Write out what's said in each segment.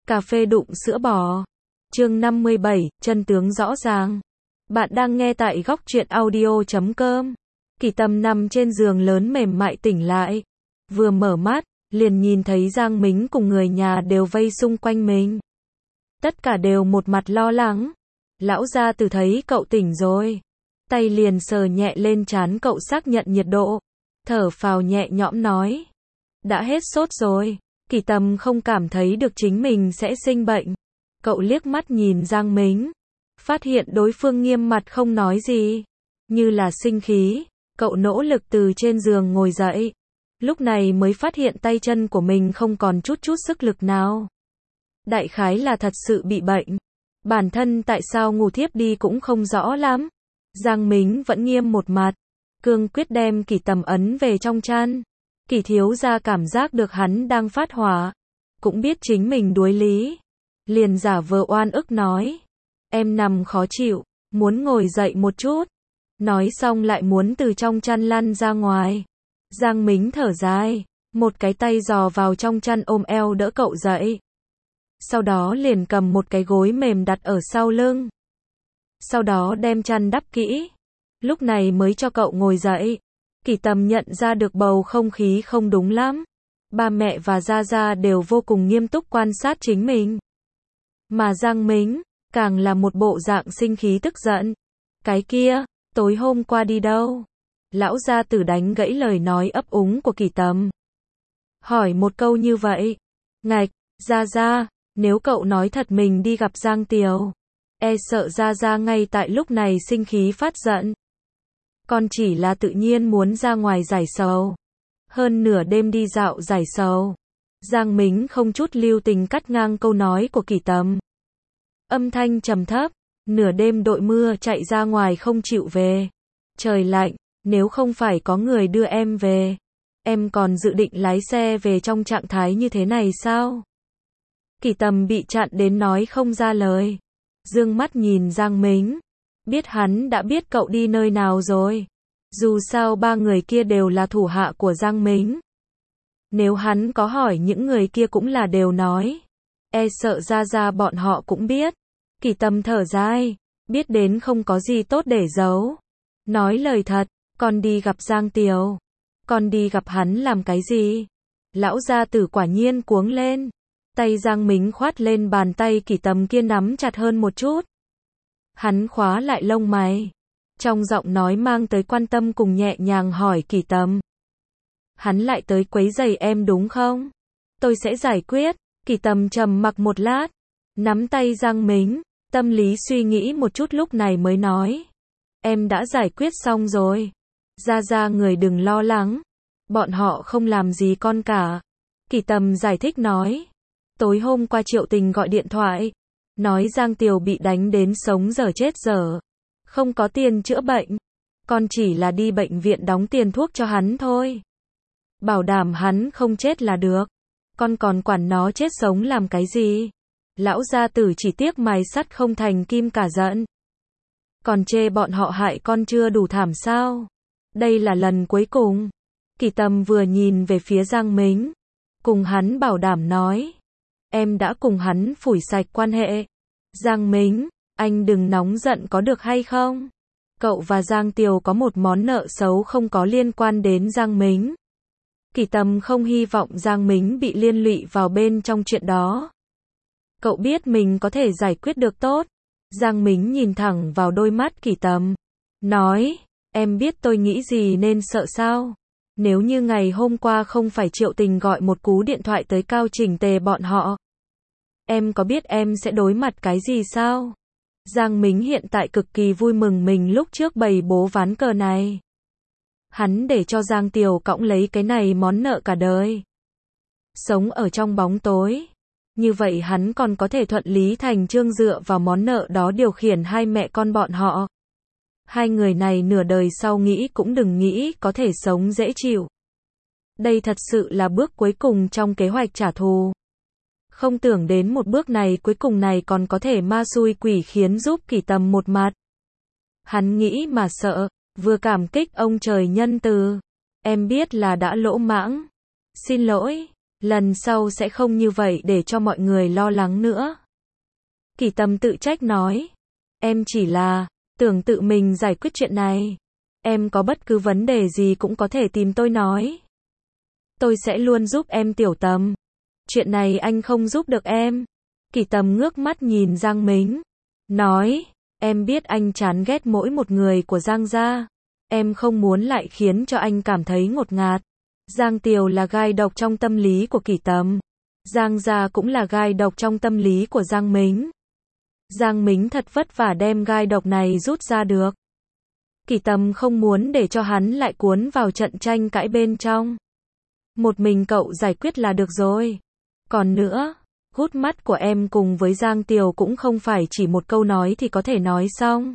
Cà phê đụng sữa bò. Chương 57, chân tướng rõ ràng. Bạn đang nghe tại góc truyện audio.com. Kỳ Tâm nằm trên giường lớn mềm mại tỉnh lại. Vừa mở mắt, liền nhìn thấy Giang Mính cùng người nhà đều vây xung quanh mình. Tất cả đều một mặt lo lắng. Lão gia tử thấy cậu tỉnh rồi. Tay liền sờ nhẹ lên trán cậu xác nhận nhiệt độ. Thở phào nhẹ nhõm nói. Đã hết sốt rồi. Kỳ Tâm không cảm thấy được chính mình sẽ sinh bệnh. Cậu liếc mắt nhìn Giang Mính. Phát hiện đối phương nghiêm mặt không nói gì. Như là sinh khí. Cậu nỗ lực từ trên giường ngồi dậy. Lúc này mới phát hiện tay chân của mình không còn chút sức lực nào. Đại khái là thật sự bị bệnh. Bản thân tại sao ngủ thiếp đi cũng không rõ lắm. Giang Mính vẫn nghiêm một mặt. Cương quyết đem Kỳ Tâm ấn về trong chăn. Kỳ thiếu gia cảm giác được hắn đang phát hỏa. Cũng biết chính mình đuối lý. Liền giả vờ oan ức nói. Em nằm khó chịu, muốn ngồi dậy một chút. Nói xong lại muốn từ trong chăn lăn ra ngoài. Giang Mính thở dài. Một cái tay dò vào trong chăn ôm eo đỡ cậu dậy. Sau đó liền cầm một cái gối mềm đặt ở sau lưng. Sau đó đem chăn đắp kỹ. Lúc này mới cho cậu ngồi dậy. Kỳ Tâm nhận ra được bầu không khí không đúng lắm. Ba mẹ và Gia Gia đều vô cùng nghiêm túc quan sát chính mình. Mà Giang Mính, càng là một bộ dạng sinh khí tức giận. Cái kia, tối hôm qua đi đâu? Lão gia tử đánh gãy lời nói ấp úng của Kỳ Tâm. Hỏi một câu như vậy. Ngạch, Gia Gia, nếu cậu nói thật mình đi gặp Giang Tiều. E sợ Gia Gia ngay tại lúc này sinh khí phát giận. Con chỉ là tự nhiên muốn ra ngoài giải sầu. Hơn nửa đêm đi dạo giải sầu. Giang Mính không chút lưu tình cắt ngang câu nói của Kỳ Tâm. Âm thanh trầm thấp. Nửa đêm đội mưa chạy ra ngoài không chịu về. Trời lạnh, nếu không phải có người đưa em về. Em còn dự định lái xe về trong trạng thái như thế này sao? Kỳ Tâm bị chặn đến nói không ra lời. Dương mắt nhìn Giang Mính. Biết hắn đã biết cậu đi nơi nào rồi. Dù sao ba người kia đều là thủ hạ của Giang Mính. Nếu hắn có hỏi những người kia cũng là đều nói. E sợ Gia Gia bọn họ cũng biết. Kỳ Tâm thở dài. Biết đến không có gì tốt để giấu. Nói lời thật. Con đi gặp Giang Tiều. Con đi gặp hắn làm cái gì? Lão gia tử quả nhiên cuống lên. Tay Giang Mính khoát lên bàn tay Kỳ Tâm kia nắm chặt hơn một chút. Hắn khóa lại lông mày. Trong giọng nói mang tới quan tâm cùng nhẹ nhàng hỏi Kỳ Tâm. Hắn lại tới quấy rầy em đúng không? Tôi sẽ giải quyết. Kỳ Tâm trầm mặc một lát. Nắm tay Giang Mính. Tâm lý suy nghĩ một chút lúc này mới nói. Em đã giải quyết xong rồi. Gia Gia người đừng lo lắng. Bọn họ không làm gì con cả. Kỳ Tâm giải thích nói. Tối hôm qua Triệu Tình gọi điện thoại. Nói Giang Tiều bị đánh đến sống dở chết dở. Không có tiền chữa bệnh. Con chỉ là đi bệnh viện đóng tiền thuốc cho hắn thôi. Bảo đảm hắn không chết là được. Con còn quản nó chết sống làm cái gì? Lão gia tử chỉ tiếc mài sắt không thành kim cả giận. Còn chê bọn họ hại con chưa đủ thảm sao? Đây là lần cuối cùng. Kỳ Tâm vừa nhìn về phía Giang Mính. Cùng hắn bảo đảm nói. Em đã cùng hắn phủi sạch quan hệ. Giang Mính, anh đừng nóng giận có được hay không? Cậu và Giang Tiều có một món nợ xấu không có liên quan đến Giang Mính. Kỳ Tâm không hy vọng Giang Mính bị liên lụy vào bên trong chuyện đó. Cậu biết mình có thể giải quyết được tốt. Giang Mính nhìn thẳng vào đôi mắt Kỳ Tâm. Nói, em biết tôi nghĩ gì nên sợ sao? Nếu như ngày hôm qua không phải Triệu Tình gọi một cú điện thoại tới Cao Chỉnh Tề bọn họ. Em có biết em sẽ đối mặt cái gì sao? Giang Mính hiện tại cực kỳ vui mừng mình lúc trước bày bố ván cờ này. Hắn để cho Giang Tiều cõng lấy cái này món nợ cả đời. Sống ở trong bóng tối. Như vậy hắn còn có thể thuận lý thành chương dựa vào món nợ đó điều khiển hai mẹ con bọn họ. Hai người này nửa đời sau nghĩ cũng đừng nghĩ có thể sống dễ chịu. Đây thật sự là bước cuối cùng trong kế hoạch trả thù. Không tưởng đến một bước này cuối cùng này còn có thể ma xui quỷ khiến giúp Kỳ Tâm một mặt. Hắn nghĩ mà sợ, vừa cảm kích ông trời nhân từ. Em biết là đã lỗ mãng. Xin lỗi. Lần sau sẽ không như vậy để cho mọi người lo lắng nữa. Kỷ Tâm tự trách nói. Em chỉ là tưởng tự mình giải quyết chuyện này. Em có bất cứ vấn đề gì cũng có thể tìm tôi nói. Tôi sẽ luôn giúp em Tiểu Tâm. Chuyện này anh không giúp được em. Kỷ Tâm ngước mắt nhìn Giang Mính. Nói, em biết anh chán ghét mỗi một người của Giang gia. Em không muốn lại khiến cho anh cảm thấy ngột ngạt. Giang Tiều là gai độc trong tâm lý của Kỷ Tâm. Giang gia cũng là gai độc trong tâm lý của Giang Mính. Giang Mính thật vất vả đem gai độc này rút ra được. Kỷ Tâm không muốn để cho hắn lại cuốn vào trận tranh cãi bên trong. Một mình cậu giải quyết là được rồi. Còn nữa, hút mắt của em cùng với Giang Tiều cũng không phải chỉ một câu nói thì có thể nói xong.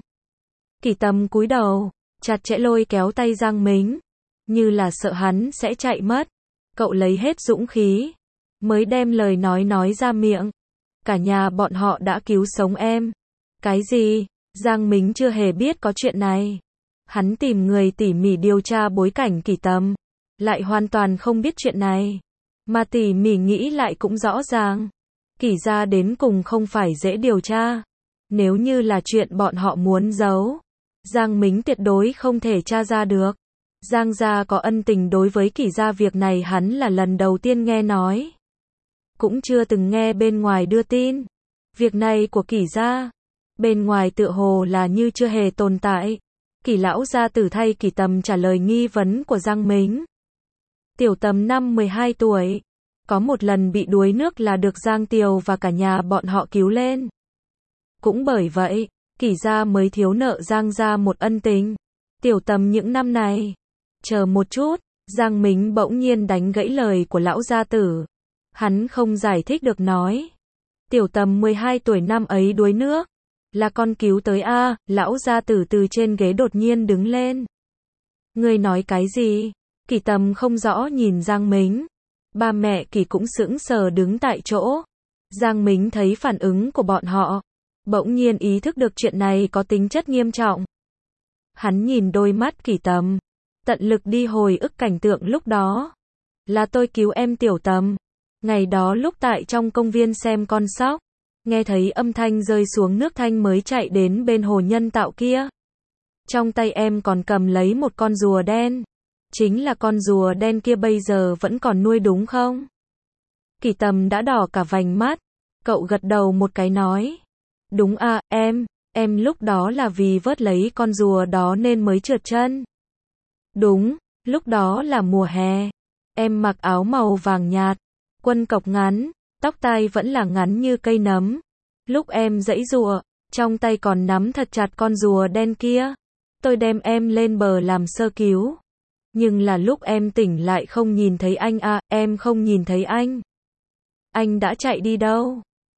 Kỷ Tâm cúi đầu, chặt chẽ lôi kéo tay Giang Mính, như là sợ hắn sẽ chạy mất. Cậu lấy hết dũng khí, mới đem lời nói ra miệng. Cả nhà bọn họ đã cứu sống em. Cái gì? Giang Mính chưa hề biết có chuyện này. Hắn tìm người tỉ mỉ điều tra bối cảnh Kỷ Tâm, lại hoàn toàn không biết chuyện này. Mà tỉ mỉ nghĩ lại cũng rõ ràng. Kỷ gia đến cùng không phải dễ điều tra. Nếu như là chuyện bọn họ muốn giấu, Giang Mính tuyệt đối không thể tra ra được. Giang gia có ân tình đối với Kỷ gia, việc này hắn là lần đầu tiên nghe nói. Cũng chưa từng nghe bên ngoài đưa tin. Việc này của Kỷ gia, bên ngoài tựa hồ là như chưa hề tồn tại. Kỷ lão gia tử thay Kỷ Tâm trả lời nghi vấn của Giang Mính. Tiểu Tâm năm 12 tuổi, có một lần bị đuối nước là được Giang Tiều và cả nhà bọn họ cứu lên. Cũng bởi vậy, Kỷ gia mới thiếu nợ Giang gia một ân tình. Tiểu Tâm những năm này. Chờ một chút, Giang Mính bỗng nhiên đánh gãy lời của lão gia tử. Hắn không giải thích được nói. Tiểu Tâm 12 tuổi năm ấy đuối nước. Là con cứu tới a. Lão gia tử từ trên ghế đột nhiên đứng lên. Ngươi nói cái gì? Kỷ Tâm không rõ nhìn Giang Mính. Ba mẹ Kỷ cũng sững sờ đứng tại chỗ. Giang Mính thấy phản ứng của bọn họ, bỗng nhiên ý thức được chuyện này có tính chất nghiêm trọng. Hắn nhìn đôi mắt Kỷ Tâm, tận lực đi hồi ức cảnh tượng lúc đó. Là tôi cứu em Tiểu Tâm. Ngày đó lúc tại trong công viên xem con sóc, nghe thấy âm thanh rơi xuống nước thanh mới chạy đến bên hồ nhân tạo kia. Trong tay em còn cầm lấy một con rùa đen. Chính là con rùa đen kia bây giờ vẫn còn nuôi đúng không? Kỷ Tâm đã đỏ cả vành mắt. Cậu gật đầu một cái nói. Đúng à, em lúc đó là vì vớt lấy con rùa đó nên mới trượt chân. Đúng, lúc đó là mùa hè. Em mặc áo màu vàng nhạt, quân cộc ngắn, tóc tai vẫn là ngắn như cây nấm. Lúc em giãy giụa, trong tay còn nắm thật chặt con rùa đen kia. Tôi đem em lên bờ làm sơ cứu. Nhưng là lúc em tỉnh lại không nhìn thấy anh à, em không nhìn thấy anh. Anh đã chạy đi đâu?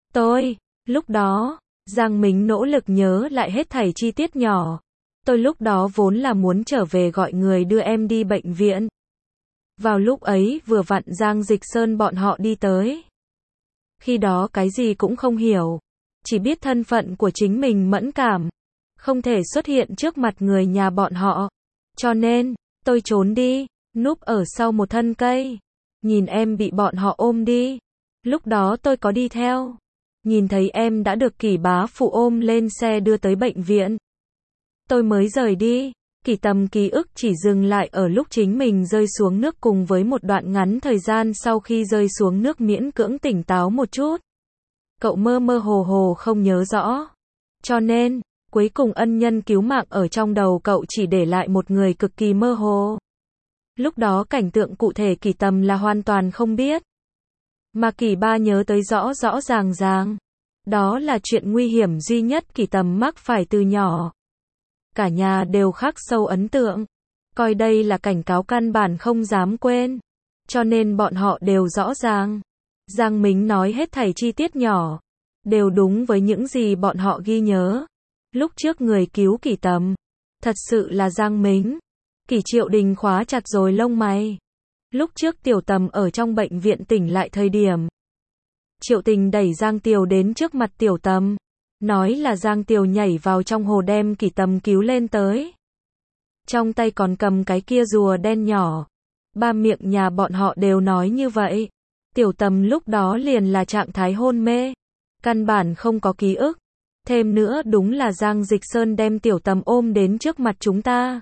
Lúc đó, Giang Mính nỗ lực nhớ lại hết thảy chi tiết nhỏ. Tôi lúc đó vốn là muốn trở về gọi người đưa em đi bệnh viện. Vào lúc ấy vừa vặn Giang Dịch Sơn bọn họ đi tới. Khi đó cái gì cũng không hiểu. Chỉ biết thân phận của chính mình mẫn cảm. Không thể xuất hiện trước mặt người nhà bọn họ. Cho nên, tôi trốn đi, núp ở sau một thân cây. Nhìn em bị bọn họ ôm đi. Lúc đó tôi có đi theo. Nhìn thấy em đã được Kỷ bá phụ ôm lên xe đưa tới bệnh viện. Tôi mới rời đi. Kỷ Tâm ký ức chỉ dừng lại ở lúc chính mình rơi xuống nước cùng với một đoạn ngắn thời gian sau khi rơi xuống nước miễn cưỡng tỉnh táo một chút. Cậu mơ mơ hồ hồ không nhớ rõ. Cho nên, cuối cùng ân nhân cứu mạng ở trong đầu cậu chỉ để lại một người cực kỳ mơ hồ. Lúc đó cảnh tượng cụ thể Kỷ Tâm là hoàn toàn không biết. Mà Kỷ ba nhớ tới rõ rõ ràng ràng. Đó là chuyện nguy hiểm duy nhất Kỷ Tâm mắc phải từ nhỏ. Cả nhà đều khắc sâu ấn tượng. Coi đây là cảnh cáo căn bản không dám quên. Cho nên bọn họ đều rõ ràng. Giang Mính nói hết thảy chi tiết nhỏ. Đều đúng với những gì bọn họ ghi nhớ. Lúc trước người cứu Kỷ Tâm. Thật sự là Giang Mính. Kỷ Triệu Đình khóa chặt rồi lông mày. Lúc trước Tiểu Tâm ở trong bệnh viện tỉnh lại thời điểm. Triệu Tình đẩy Giang Tiều đến trước mặt Tiểu Tâm. Nói là Giang Tiều nhảy vào trong hồ đem Kỷ Tâm cứu lên tới. Trong tay còn cầm cái kia rùa đen nhỏ. Ba miệng nhà bọn họ đều nói như vậy. Tiểu Tầm lúc đó liền là trạng thái hôn mê, căn bản không có ký ức. Thêm nữa đúng là Giang Dịch Sơn đem Tiểu Tầm ôm đến trước mặt chúng ta.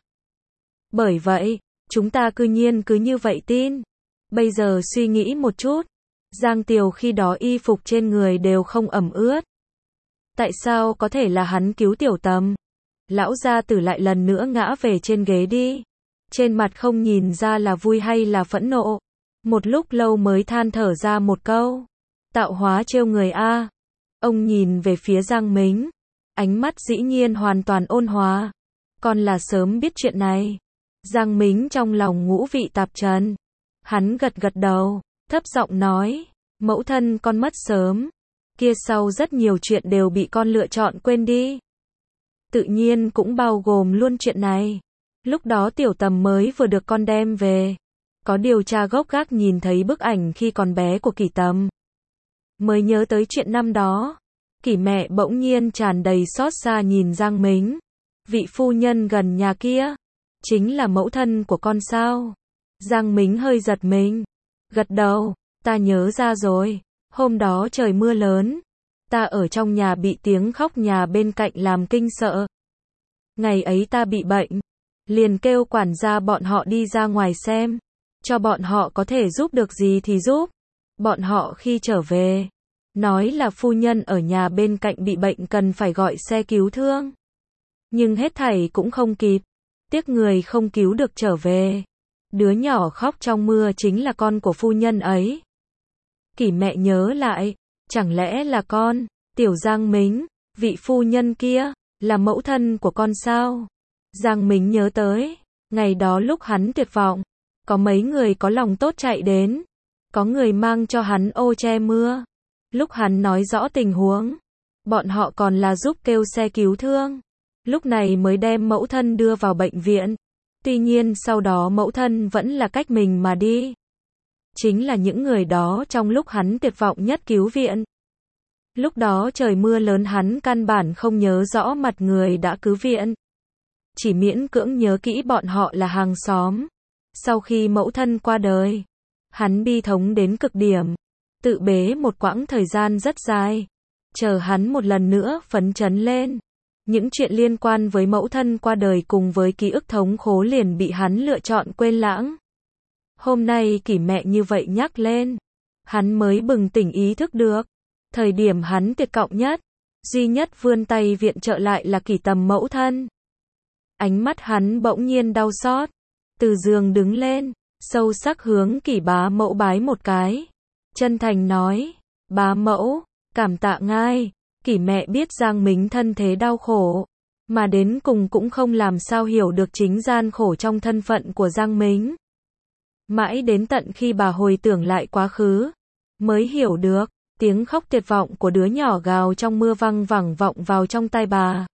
Bởi vậy, chúng ta cư nhiên cứ như vậy tin. Bây giờ suy nghĩ một chút, Giang Tiều khi đó y phục trên người đều không ẩm ướt. Tại sao có thể là hắn cứu Tiểu Tầm? Lão gia tử lại lần nữa ngã về trên ghế đi. Trên mặt không nhìn ra là vui hay là phẫn nộ. Một lúc lâu mới than thở ra một câu. Tạo hóa trêu người a. Ông nhìn về phía Giang Mính. Ánh mắt dĩ nhiên hoàn toàn ôn hòa. Con là sớm biết chuyện này. Giang Mính trong lòng ngũ vị tạp trần. Hắn gật gật đầu, thấp giọng nói. Mẫu thân con mất sớm. Kia sau rất nhiều chuyện đều bị con lựa chọn quên đi. Tự nhiên cũng bao gồm luôn chuyện này. Lúc đó Tiểu Tầm mới vừa được con đem về. Có điều cha gốc gác nhìn thấy bức ảnh khi còn bé của Kỷ Tầm. Mới nhớ tới chuyện năm đó. Kỷ mẹ bỗng nhiên tràn đầy xót xa nhìn Giang Mính. Vị phu nhân gần nhà kia, chính là mẫu thân của con sao? Giang Mính hơi giật mình. Gật đầu, ta nhớ ra rồi. Hôm đó trời mưa lớn. Ta ở trong nhà bị tiếng khóc nhà bên cạnh làm kinh sợ. Ngày ấy ta bị bệnh. Liền kêu quản gia bọn họ đi ra ngoài xem. Cho bọn họ có thể giúp được gì thì giúp. Bọn họ khi trở về, nói là phu nhân ở nhà bên cạnh bị bệnh cần phải gọi xe cứu thương. Nhưng hết thảy cũng không kịp. Tiếc người không cứu được trở về. Đứa nhỏ khóc trong mưa chính là con của phu nhân ấy. Kỷ mẹ nhớ lại, chẳng lẽ là con, Tiểu Giang Mính, vị phu nhân kia, là mẫu thân của con sao? Giang Mính nhớ tới, ngày đó lúc hắn tuyệt vọng, có mấy người có lòng tốt chạy đến, có người mang cho hắn ô che mưa. Lúc hắn nói rõ tình huống, bọn họ còn là giúp kêu xe cứu thương, lúc này mới đem mẫu thân đưa vào bệnh viện. Tuy nhiên sau đó mẫu thân vẫn là cách mình mà đi. Chính là những người đó trong lúc hắn tuyệt vọng nhất cứu viện. Lúc đó trời mưa lớn hắn căn bản không nhớ rõ mặt người đã cứu viện. Chỉ miễn cưỡng nhớ kỹ bọn họ là hàng xóm. Sau khi mẫu thân qua đời, hắn bi thống đến cực điểm. Tự bế một quãng thời gian rất dài. Chờ hắn một lần nữa phấn chấn lên. Những chuyện liên quan với mẫu thân qua đời cùng với ký ức thống khổ liền bị hắn lựa chọn quên lãng. Hôm nay Kỷ mẹ như vậy nhắc lên, hắn mới bừng tỉnh ý thức được. Thời điểm hắn tuyệt vọng nhất, duy nhất vươn tay viện trợ lại là Kỷ Tầm mẫu thân. Ánh mắt hắn bỗng nhiên đau xót, từ giường đứng lên, sâu sắc hướng Kỷ bá mẫu bái một cái. Chân thành nói, bá mẫu, cảm tạ ngài. Kỷ mẹ biết Giang Mính thân thế đau khổ, mà đến cùng cũng không làm sao hiểu được chính gian khổ trong thân phận của Giang Mính. Mãi đến tận khi bà hồi tưởng lại quá khứ, mới hiểu được, tiếng khóc tuyệt vọng của đứa nhỏ gào trong mưa văng vẳng vọng vào trong tai bà.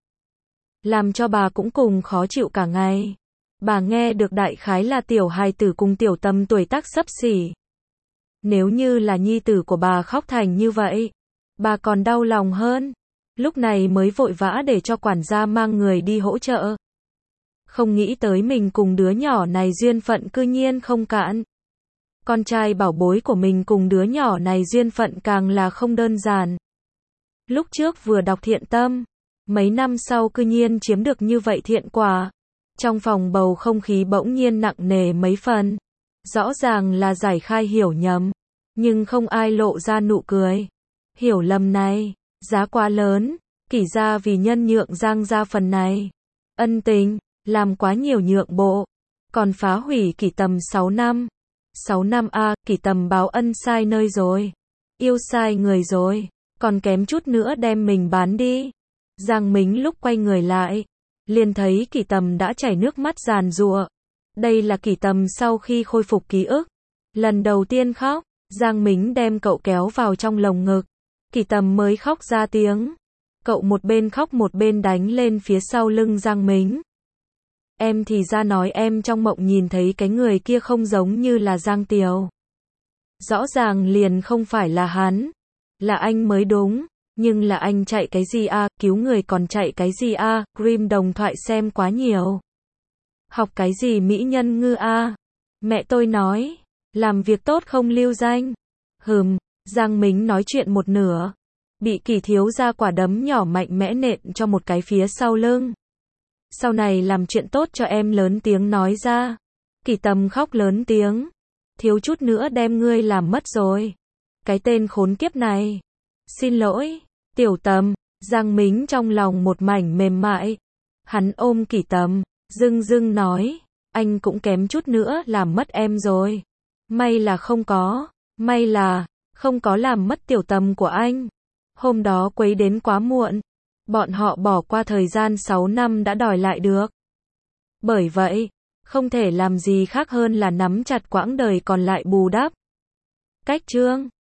Làm cho bà cũng cùng khó chịu cả ngày. Bà nghe được đại khái là tiểu hài tử cùng Tiểu Tầm tuổi tác xấp xỉ. Nếu như là nhi tử của bà khóc thành như vậy, bà còn đau lòng hơn. Lúc này mới vội vã để cho quản gia mang người đi hỗ trợ. Không nghĩ tới mình cùng đứa nhỏ này duyên phận cư nhiên không cạn. Con trai bảo bối của mình cùng đứa nhỏ này duyên phận càng là không đơn giản. Lúc trước vừa đọc thiện tâm, mấy năm sau cư nhiên chiếm được như vậy thiện quả. Trong phòng bầu không khí bỗng nhiên nặng nề mấy phần. Rõ ràng là giải khai hiểu nhầm, nhưng không ai lộ ra nụ cười. Hiểu lầm này, giá quá lớn, Kỷ gia vì nhân nhượng Giang gia phần này. Ân tình, làm quá nhiều nhượng bộ, còn phá hủy Kỷ Tầm 6 năm. 6 năm a, Kỷ Tầm báo ân sai nơi rồi. Yêu sai người rồi, còn kém chút nữa đem mình bán đi. Giang Mính lúc quay người lại, liền thấy Kỷ Tầm đã chảy nước mắt giàn giụa. Đây là Kỷ Tầm sau khi khôi phục ký ức. Lần đầu tiên khóc, Giang Mính đem cậu kéo vào trong lồng ngực. Kỷ Tầm mới khóc ra tiếng. Cậu một bên khóc một bên đánh lên phía sau lưng Giang Mính. Em thì ra nói em trong mộng nhìn thấy cái người kia không giống như là Giang Tiều. Rõ ràng liền không phải là hắn. Là anh mới đúng. Nhưng là anh chạy cái gì a, cứu người còn chạy cái gì a, Grim đồng thoại xem quá nhiều. Học cái gì mỹ nhân ngư a. Mẹ tôi nói, làm việc tốt không lưu danh. Giang Mính nói chuyện một nửa. Bị Kỳ thiếu gia quả đấm nhỏ mạnh mẽ nện cho một cái phía sau lưng. Sau này làm chuyện tốt cho em, lớn tiếng nói ra. Kỳ Tâm khóc lớn tiếng. Thiếu chút nữa đem ngươi làm mất rồi. Cái tên khốn kiếp này. Xin lỗi, Tiểu Tâm. Giang Mính trong lòng một mảnh mềm mại. Hắn ôm Kỳ Tâm, dưng dưng nói. Anh cũng kém chút nữa làm mất em rồi. May là không có làm mất Tiểu Tâm của anh. Hôm đó quấy đến quá muộn. Bọn họ bỏ qua thời gian 6 năm đã đòi lại được. Bởi vậy, không thể làm gì khác hơn là nắm chặt quãng đời còn lại bù đắp. Cách chương